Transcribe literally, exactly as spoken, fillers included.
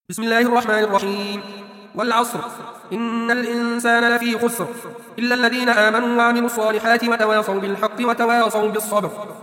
بسم الله الرحمن الرحيم والعصر إن الإنسان لفي خسر إلا الذين آمنوا وعملوا الصالحات وتواصوا بالحق وتواصوا بالصبر